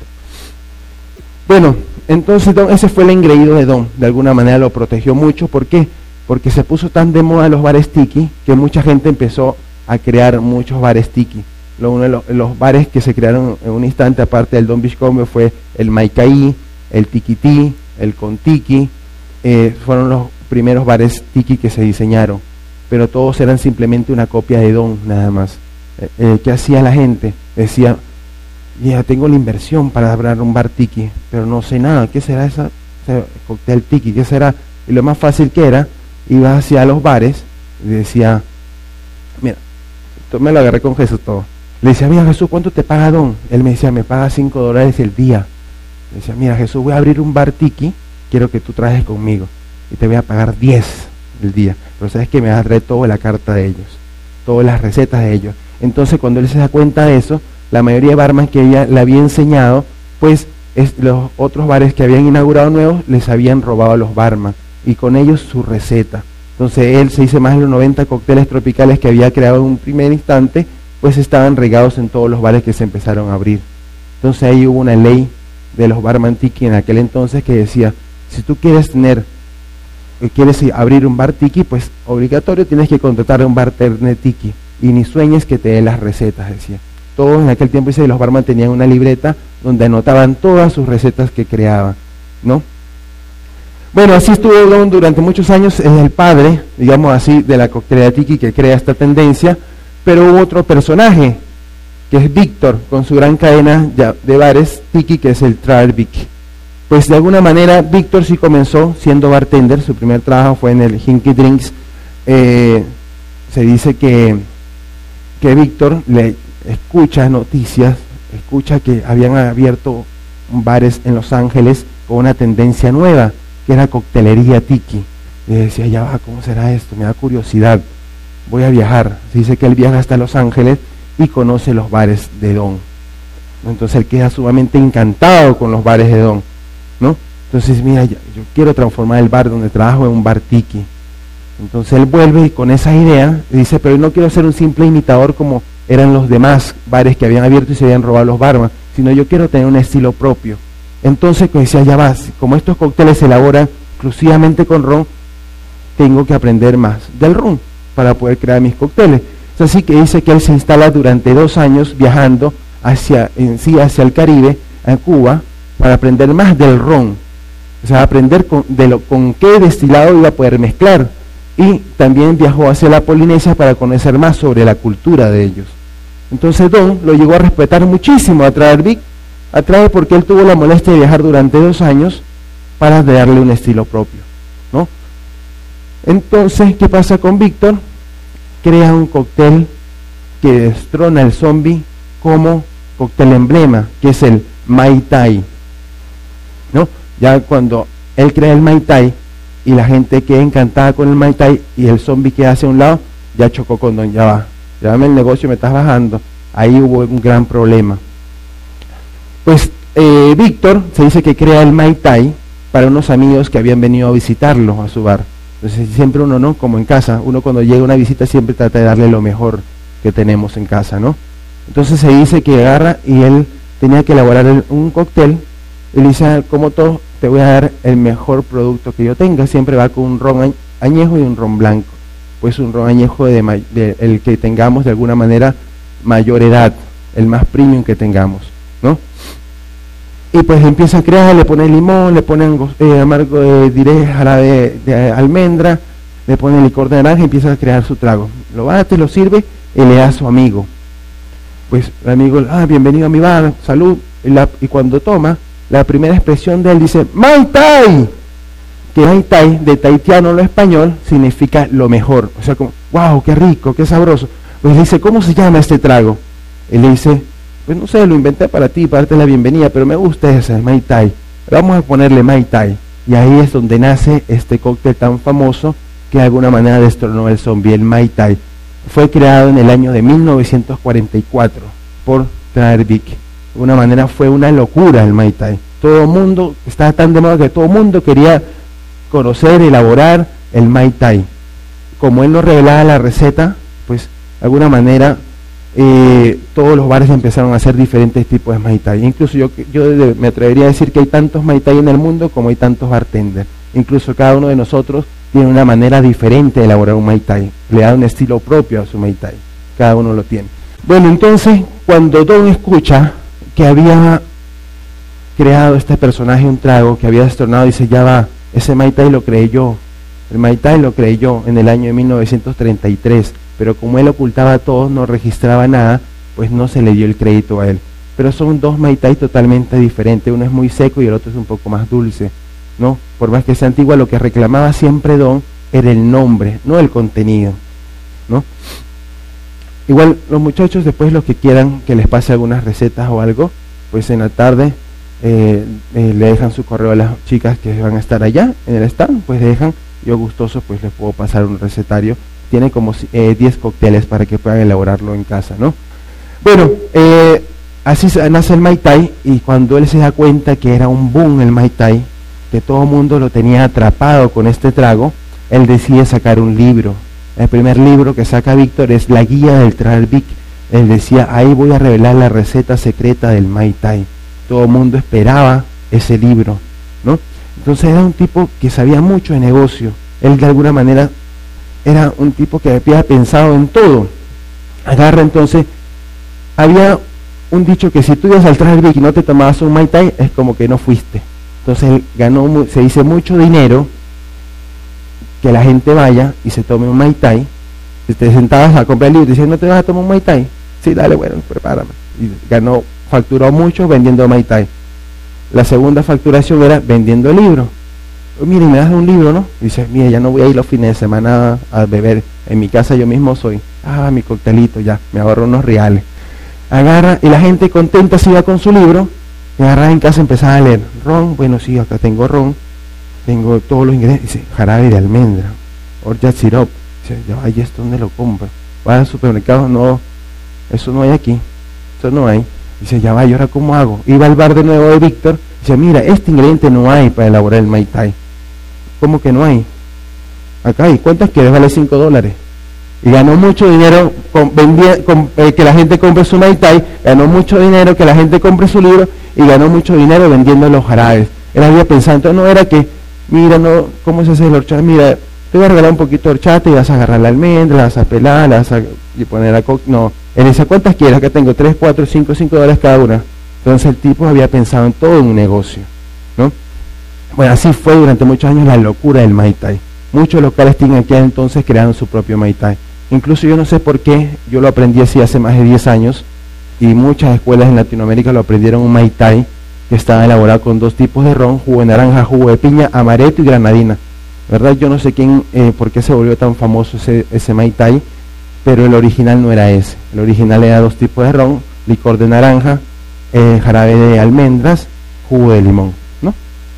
Bueno, entonces don, ese fue el engreído de Don, de alguna manera lo protegió mucho. ¿Por qué? Porque se puso tan de moda los bares tiki que mucha gente empezó a crear muchos bares tiki. Lo, uno de los, los bares que se crearon en un instante, aparte del Don Beachcomber, fue el Maicaí, el Tiki-Tí, el Contiki, eh, fueron los primeros bares tiki que se diseñaron, pero todos eran simplemente una copia de Don, nada más. Eh, eh, ¿Qué hacía la gente? Decía, ya tengo la inversión para abrir un bar tiki, pero no sé nada, ¿qué será esa, ese cóctel tiki? ¿Qué será? Y lo más fácil que era, iba hacia los bares y decía, mira, esto me lo agarré con Jesús todo. Le decía, mira Jesús, ¿cuánto te paga Don? Él me decía, me paga cinco dólares el día. Le decía, mira Jesús, voy a abrir un bar tiki, quiero que tú trajes conmigo y te voy a pagar diez el día, pero sabes que me vas a traer toda la carta de ellos, todas las recetas de ellos. Entonces cuando él se da cuenta de eso, la mayoría de barman que ella le había enseñado, pues es, los otros bares que habían inaugurado nuevos les habían robado a los barman y con ellos su receta. Entonces él se hizo más de los noventa cócteles tropicales que había creado en un primer instante, pues estaban regados en todos los bares que se empezaron a abrir. Entonces ahí hubo una ley de los barman tiki en aquel entonces que decía, si tú quieres tener, quieres abrir un bar tiki, pues obligatorio tienes que contratar a un bartender tiki y ni sueñes que te dé las recetas, decía. Todos en aquel tiempo, dice, los barman tenían una libreta donde anotaban todas sus recetas que creaban, ¿no? Bueno, así estuvo Don durante muchos años, es el padre, digamos así, de la coctelería tiki que crea esta tendencia, pero hubo otro personaje, que es Víctor, con su gran cadena de bares tiki, que es el Travervic. Pues de alguna manera, Víctor sí comenzó siendo bartender, su primer trabajo fue en el Hinky Drinks. Eh, se dice que, que Víctor le escucha noticias, escucha que habían abierto bares en Los Ángeles con una tendencia nueva, que era coctelería tiki. Y decía, ya va, ¿cómo será esto? Me da curiosidad, voy a viajar. Se dice que él viaja hasta Los Ángeles y conoce los bares de Don. Entonces él queda sumamente encantado con los bares de Don, ¿no? Entonces, mira, yo, yo quiero transformar el bar donde trabajo en un bar tiki. Entonces él vuelve con esa idea y dice, pero no quiero ser un simple imitador como eran los demás bares que habían abierto y se habían robado los barman, sino yo quiero tener un estilo propio. Entonces, pues decía, ya vas, como estos cócteles se elaboran exclusivamente con ron, tengo que aprender más del ron para poder crear mis cócteles. Es así que dice que él se instala durante dos años viajando hacia, en sí, hacia el Caribe, a Cuba, para aprender más del ron. O sea, aprender con, de lo, con qué destilado iba a poder mezclar. Y también viajó hacia la Polinesia para conocer más sobre la cultura de ellos. Entonces Don lo llegó a respetar muchísimo a Traer Vic, a Traer porque él tuvo la molestia de viajar durante dos años para darle un estilo propio, ¿no? Entonces, ¿qué pasa con Víctor? Crea un cóctel que destrona el zombie como cóctel emblema, que es el Mai Tai, ¿no? Ya cuando él crea el Mai Tai y la gente queda encantada con el Mai Tai y el zombie queda hacia un lado, ya chocó con Don, ya va, llámame el negocio, me estás bajando. Ahí hubo un gran problema. Pues eh, Víctor se dice que crea el Mai Tai para unos amigos que habían venido a visitarlo a su bar. Entonces siempre uno, ¿no? Como en casa, uno cuando llega a una visita siempre trata de darle lo mejor que tenemos en casa, ¿no? Entonces se dice que agarra y él tenía que elaborar el, un cóctel. Y le dice, como todo, te voy a dar el mejor producto que yo tenga. Siempre va con un ron añejo y un ron blanco. Pues un ron añejo de, de el que tengamos de alguna manera mayor edad, el más premium que tengamos, ¿no? Y pues empieza a crear, le pone limón, le ponen eh, amargo de diré, jarabe de, de almendra, le pone licor de naranja y empieza a crear su trago. Lo bate, lo sirve y le da a su amigo. Pues el amigo, ah, bienvenido a mi bar, salud. Y, la, y cuando toma, la primera expresión de él dice, Mai Tai, que Mai Tai, de tahitiano a lo español, significa lo mejor. O sea, como, wow, qué rico, qué sabroso. Pues dice, ¿cómo se llama este trago? Él le dice, pues no sé, lo inventé para ti, para darte la bienvenida, pero me gusta ese, Mai Tai. Vamos a ponerle Mai Tai. Y ahí es donde nace este cóctel tan famoso que de alguna manera destronó el zombie, el Mai Tai. Fue creado en el año de mil novecientos cuarenta y cuatro por Traer Vic. De una manera fue una locura el Mai Tai. Todo el mundo, estaba tan de moda que todo el mundo quería conocer, elaborar el Mai Tai. Como él nos revelaba la receta, pues de alguna manera eh, todos los bares empezaron a hacer diferentes tipos de Mai Tai. Incluso yo, yo me atrevería a decir que hay tantos Mai Tai en el mundo como hay tantos bartenders. Incluso cada uno de nosotros tiene una manera diferente de elaborar un Mai Tai. Le da un estilo propio a su Mai Tai. Cada uno lo tiene. Bueno, entonces, cuando Don escucha que había creado este personaje un trago, que había destronado, dice, ya va, ese Mai Tai lo creé yo. El Mai Tai lo creé yo en el año de mil novecientos treinta y tres, pero como él ocultaba todo, no registraba nada, pues no se le dio el crédito a él. Pero son dos Mai Tai totalmente diferentes, uno es muy seco y el otro es un poco más dulce, ¿no? Por más que sea antigua, lo que reclamaba siempre Don era el nombre, no el contenido, ¿no? Igual los muchachos, después los que quieran que les pase algunas recetas o algo, pues en la tarde eh, eh, le dejan su correo a las chicas que van a estar allá en el stand, pues le dejan, yo gustoso pues les puedo pasar un recetario. Tiene como eh, diez cócteles para que puedan elaborarlo en casa, ¿no? Bueno, eh, así nace el Mai Tai, y cuando él se da cuenta que era un boom el Mai Tai, que todo el mundo lo tenía atrapado con este trago, él decide sacar un libro. El primer libro que saca Víctor es la guía del Traer Vic. Él decía, ahí voy a revelar la receta secreta del Mai Tai. Todo el mundo esperaba ese libro, ¿no? Entonces era un tipo que sabía mucho de negocio. Él de alguna manera era un tipo que había pensado en todo. Agarra entonces, había un dicho que si tú ibas al Traer Vic y no te tomabas un Mai Tai, es como que no fuiste. Entonces él ganó, se dice, mucho dinero, que la gente vaya y se tome un Mai Tai. Si te sentabas a comprar el libro y decías, ¿no te vas a tomar un Mai Tai? Sí, dale, bueno, prepárame. Y ganó, facturó mucho vendiendo Mai Tai. La segunda facturación era vendiendo el libro. Mire, me das un libro, ¿no? Y dices, mire, ya no voy a ir los fines de semana a beber. En mi casa yo mismo soy. Ah, mi coctelito, ya, me ahorro unos reales. Agarra, y la gente contenta se iba con su libro, y agarra en casa, empezaba a leer. Ron, bueno, sí, acá tengo ron. Tengo todos los ingredientes. Dice, jarabe de almendra, orgeat syrup. Dice, ya, ¿y esto dónde lo compro? Va al supermercado, no, eso no hay aquí, eso no hay. Dice, ya va, ¿y ahora cómo hago? Iba al bar de nuevo de Víctor, Dice, mira, este ingrediente no hay para elaborar el Mai Tai. ¿Cómo que no hay? Acá hay, ¿cuántas quieres? Vale cinco dólares. Y ganó mucho dinero con, vendía, con, eh, que la gente compre su Mai Tai, ganó mucho dinero que la gente compre su libro, y ganó mucho dinero vendiendo los jarabes. Él había pensado, entonces no era que, mira, no, ¿cómo se hace el horchata? Mira, te voy a regalar un poquito de horchata y vas a agarrar la almendra, la vas a pelar, la vas a y poner a co no. Él dice, ¿cuántas quieres? Acá tengo tres, cuatro, cinco, cinco dólares cada una. Entonces el tipo había pensado en todo un negocio, ¿no? Bueno, así fue durante muchos años la locura del Mai Tai. Muchos locales tienen aquí entonces crearon su propio Mai Tai. Incluso yo no sé por qué, yo lo aprendí así hace más de diez años, y muchas escuelas en Latinoamérica lo aprendieron un Mai Tai que estaba elaborado con dos tipos de ron, jugo de naranja, jugo de piña, amaretto y granadina. ¿Verdad? Yo no sé quién, eh, por qué se volvió tan famoso ese, ese Mai Tai, pero el original no era ese. El original era dos tipos de ron, licor de naranja, eh, jarabe de almendras, jugo de limón, ¿no?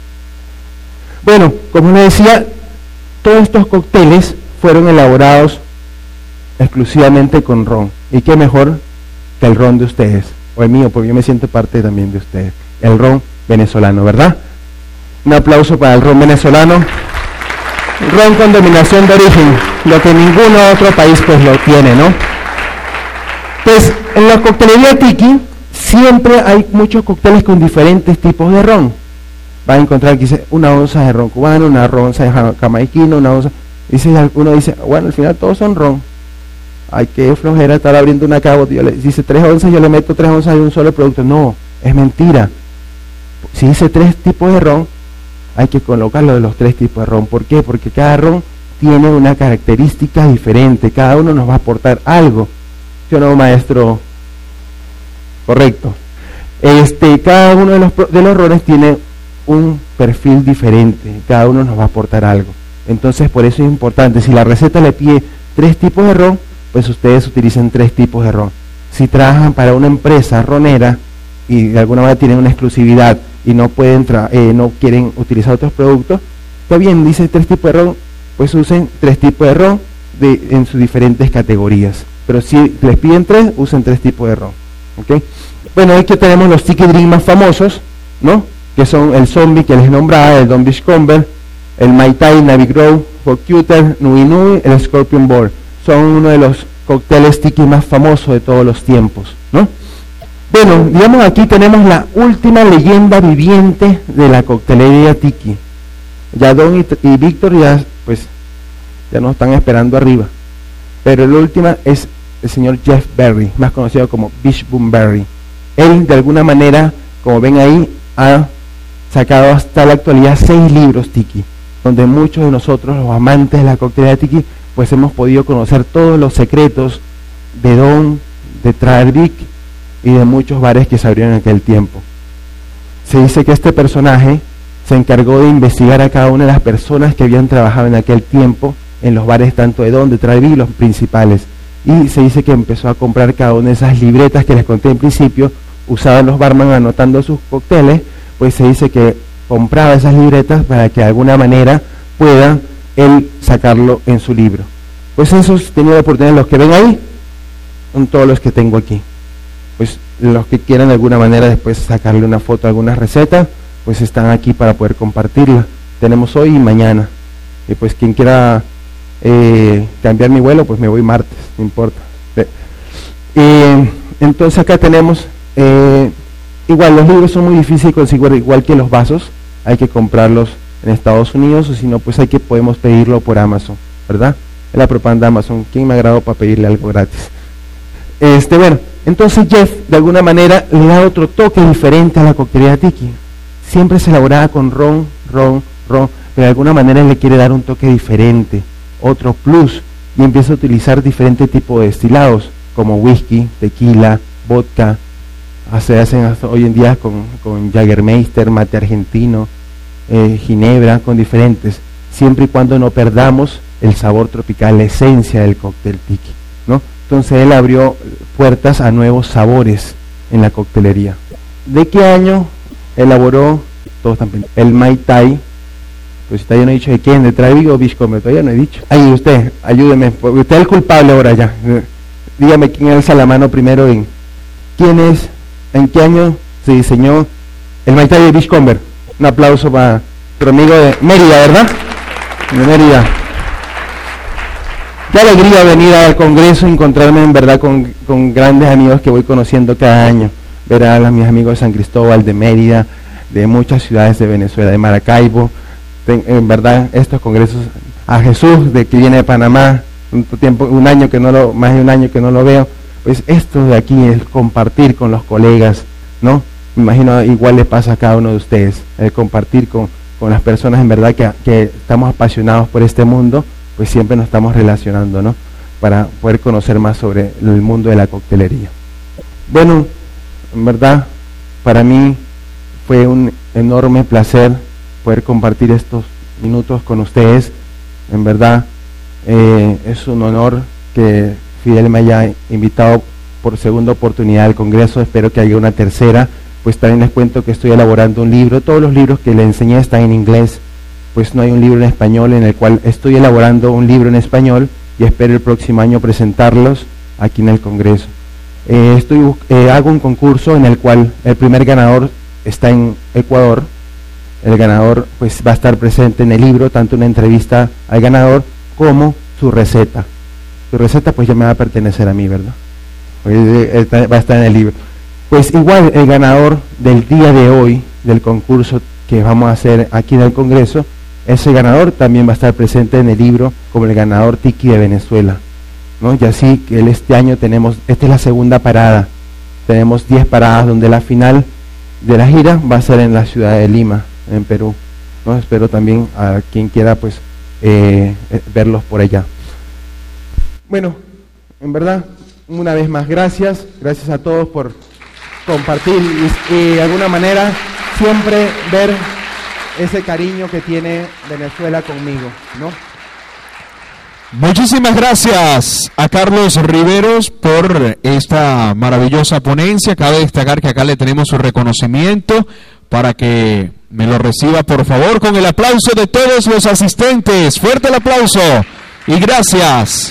Bueno, como les decía, todos estos cócteles fueron elaborados exclusivamente con ron. ¿Y qué mejor que el ron de ustedes? O el mío, porque yo me siento parte también de ustedes. El ron venezolano, ¿verdad? Un aplauso para el ron venezolano. Ron con denominación de origen, lo que ningún otro país pues lo tiene, ¿no? Pues en la coctelería tiki siempre hay muchos cócteles con diferentes tipos de ron. Va a encontrar aquí una onza de ron cubano, una onza de jamaiquino, una onza. Dice, uno dice, bueno, al final todos son ron. Ay, qué flojera estar abriendo una caja. Dice tres onzas, yo le meto tres onzas de un solo producto. No, es mentira. Si dice tres tipos de ron, hay que colocarlo de los tres tipos de ron. ¿Por qué? Porque cada ron tiene una característica diferente. Cada uno nos va a aportar algo. ¿Sí o no, maestro? Correcto. Este, cada uno de los, de los rones tiene un perfil diferente. Cada uno nos va a aportar algo. Entonces, por eso es importante. Si la receta le pide tres tipos de ron, pues ustedes utilicen tres tipos de ron. Si trabajan para una empresa ronera y de alguna manera tienen una exclusividad y no pueden eh, no quieren utilizar otros productos, está bien, dice tres tipos de ron, pues usen tres tipos de ron de, en sus diferentes categorías. Pero si les piden tres, usen tres tipos de ron. ¿Okay? Bueno, aquí tenemos los tiki drink más famosos, ¿no? Que son el Zombie, que les nombraba, el Don Beachcomber, el Mai Tai, Navy Grow, Forcuter, Nui Nui, el Scorpion Board. Son uno de los cócteles tiki más famosos de todos los tiempos, ¿no? Bueno, digamos aquí tenemos la última leyenda viviente de la coctelería tiki. Ya Don y, y Víctor ya, pues, ya nos están esperando arriba. Pero la última es el señor Jeff Berry, más conocido como Bishop Berry. Él, de alguna manera, como ven ahí, ha sacado hasta la actualidad seis libros tiki, donde muchos de nosotros, los amantes de la coctelería tiki, pues hemos podido conocer todos los secretos de Don, de Trader Vic y de muchos bares que se abrieron en aquel tiempo. Se dice que este personaje se encargó de investigar a cada una de las personas que habían trabajado en aquel tiempo en los bares tanto de Don, de Trader Vic, los principales. Y se dice que empezó a comprar cada una de esas libretas que les conté en principio, usaban los barman anotando sus cócteles, pues se dice que compraba esas libretas para que de alguna manera pueda él sacarlo en su libro. Pues esos tenía la oportunidad, los que ven ahí, son todos los que tengo aquí. Pues los que quieran de alguna manera después sacarle una foto a alguna receta, pues están aquí para poder compartirla. Tenemos hoy y mañana. Y pues quien quiera eh, cambiar mi vuelo, pues me voy martes, no importa. Eh, entonces acá tenemos, eh, igual los libros son muy difíciles de conseguir, igual que los vasos, hay que comprarlos en Estados Unidos, o si no, pues hay que podemos pedirlo por Amazon, ¿verdad? Es la propaganda de Amazon. ¿Quién me agradó para pedirle algo gratis? Este, bueno, entonces Jeff, de alguna manera, le da otro toque diferente a la coctelería tiki. Siempre se elaboraba con ron, ron, ron, pero de alguna manera le quiere dar un toque diferente, otro plus, y empieza a utilizar diferentes tipos de destilados, como whisky, tequila, vodka, se hacen hasta hoy en día con, con Jägermeister, mate argentino, Eh, ginebra, con diferentes, siempre y cuando no perdamos el sabor tropical, la esencia del cóctel tiki, ¿no? Entonces él abrió puertas a nuevos sabores en la coctelería. ¿De qué año elaboró? Todos están pendientes. El Mai Tai, pues todavía no he dicho de quién, de Travigo o Beachcomber, todavía no he dicho. Ahí usted, ayúdeme, porque usted es el culpable ahora ya. Dígame quién alza la mano primero en quién es, en qué año se diseñó el Maitá de Beachcomber. Un aplauso para nuestro amigo de Mérida, ¿verdad? De Mérida. Qué alegría venir al Congreso y encontrarme en verdad con, con grandes amigos que voy conociendo cada año. Ver a mis amigos de San Cristóbal, de Mérida, de muchas ciudades de Venezuela, de Maracaibo. Ten, en verdad, estos congresos, a Jesús, de que viene de Panamá, un tiempo, un año que no lo, más de un año que no lo veo, pues esto de aquí es compartir con los colegas, ¿no? Me imagino igual le pasa a cada uno de ustedes, el compartir con, con las personas en verdad que, que estamos apasionados por este mundo, pues siempre nos estamos relacionando, ¿no? Para poder conocer más sobre el mundo de la coctelería. Bueno, en verdad, para mí fue un enorme placer poder compartir estos minutos con ustedes. En verdad, eh, es un honor que Fidel me haya invitado por segunda oportunidad al Congreso. Espero que haya una tercera. Pues también les cuento que estoy elaborando un libro. Todos los libros que le enseñé están en inglés, pues no hay un libro en español, en el cual estoy elaborando un libro en español y espero el próximo año presentarlos aquí en el Congreso. Eh, estoy, eh, hago un concurso en el cual el primer ganador está en Ecuador. El ganador pues va a estar presente en el libro, tanto una entrevista al ganador como su receta. Su receta pues ya me va a pertenecer a mí, ¿verdad? Pues, eh, va a estar en el libro. Pues igual el ganador del día de hoy, del concurso que vamos a hacer aquí en el Congreso, ese ganador también va a estar presente en el libro como el ganador Tiki de Venezuela, ¿no? Y así que este año tenemos, esta es la segunda parada, tenemos diez paradas donde la final de la gira va a ser en la ciudad de Lima, en Perú, ¿no? Espero también a quien quiera pues eh, verlos por allá. Bueno, en verdad, una vez más gracias, gracias a todos por compartir y, y de alguna manera siempre ver ese cariño que tiene Venezuela conmigo, ¿no? Muchísimas gracias a Carlos Riveros por esta maravillosa ponencia. Cabe destacar que acá le tenemos su reconocimiento para que me lo reciba, por favor, con el aplauso de todos los asistentes. Fuerte el aplauso y gracias.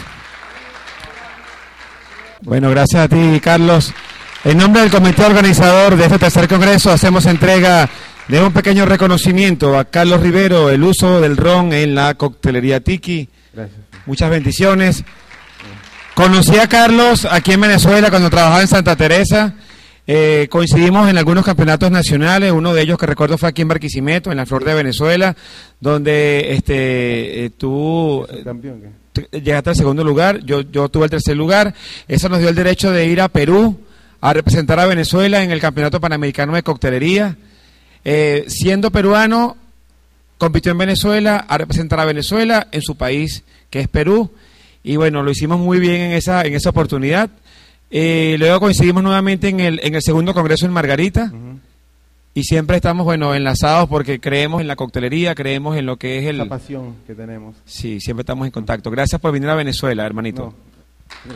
Bueno, gracias a ti, Carlos. En nombre del comité organizador de este tercer congreso hacemos entrega de un pequeño reconocimiento a Carlos Rivero, el uso del ron en la coctelería Tiki. Gracias. Muchas bendiciones. Conocí a Carlos aquí en Venezuela cuando trabajaba en Santa Teresa. Eh, coincidimos en algunos campeonatos nacionales. Uno de ellos que recuerdo fue aquí en Barquisimeto, en la Flor de Venezuela, donde este eh, tú eh, campeón, ¿qué? Llegaste al segundo lugar. Yo, yo tuve el tercer lugar. Eso nos dio el derecho de ir a Perú a representar a Venezuela en el Campeonato Panamericano de Coctelería. Eh, siendo peruano, compitió en Venezuela a representar a Venezuela en su país, que es Perú, y bueno, lo hicimos muy bien en esa en esa oportunidad. Eh, luego coincidimos nuevamente en el en el segundo congreso en Margarita, uh-huh. Y siempre estamos, bueno, enlazados porque creemos en la coctelería, creemos en lo que es el... la pasión que tenemos. Sí, siempre estamos en contacto. Gracias por venir a Venezuela, hermanito. No.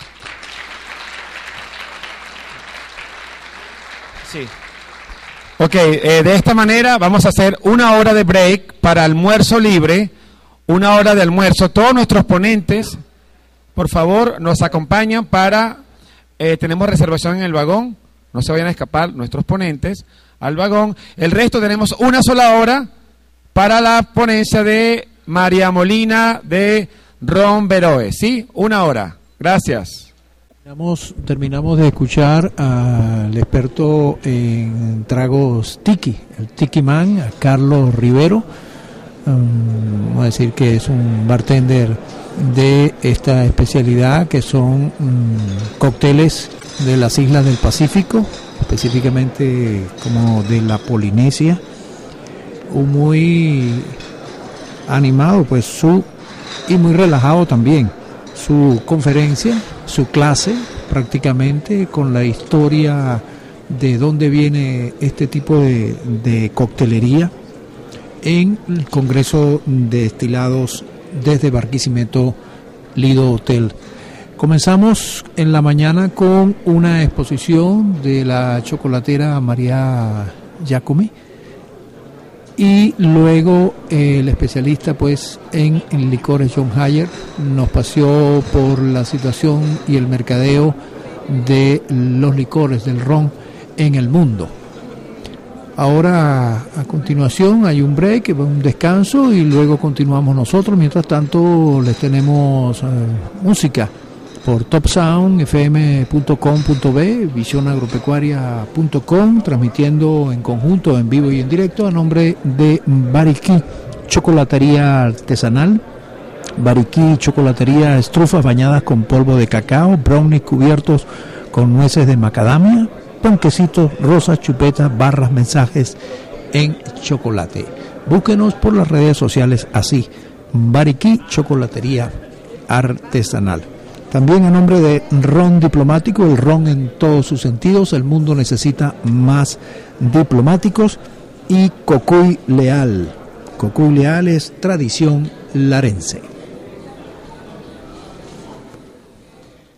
Sí. Ok, eh, de esta manera vamos a hacer una hora de break para almuerzo libre, una hora de almuerzo. Todos nuestros ponentes, por favor, nos acompañan para, eh, tenemos reservación en el vagón, no se vayan a escapar nuestros ponentes al vagón. El resto tenemos una sola hora para la ponencia de María Molina de Ron Veroe, ¿sí? Una hora. Gracias. Terminamos, terminamos de escuchar al experto en tragos Tiki, el Tiki Man, a Carlos Rivero. Um, vamos a decir que es un bartender de esta especialidad que son um, cócteles de las islas del Pacífico, específicamente como de la Polinesia. Un muy animado pues su y muy relajado también su conferencia, su clase prácticamente con la historia de dónde viene este tipo de, de coctelería en el Congreso de Destilados desde Barquisimeto Lido Hotel. Comenzamos en la mañana con una exposición de la chocolatera María Giacomi y luego eh, el especialista pues en, en licores John Hayer nos paseó por la situación y el mercadeo de los licores del ron en el mundo. Ahora, a continuación, hay un break, un descanso y luego continuamos nosotros. Mientras tanto, les tenemos eh, música por top sound f m punto com punto b, visión agropecuaria punto com, transmitiendo en conjunto, en vivo y en directo, a nombre de Bariquí, chocolatería artesanal. Bariquí, chocolatería, estrufas bañadas con polvo de cacao, brownies cubiertos con nueces de macadamia, ponquecitos, rosas, chupetas, barras, mensajes en chocolate. Búsquenos por las redes sociales así, Bariquí, chocolatería artesanal. También a nombre de Ron Diplomático, el ron en todos sus sentidos, el mundo necesita más diplomáticos. Y Cocuy Leal, Cocuy Leal es tradición larense.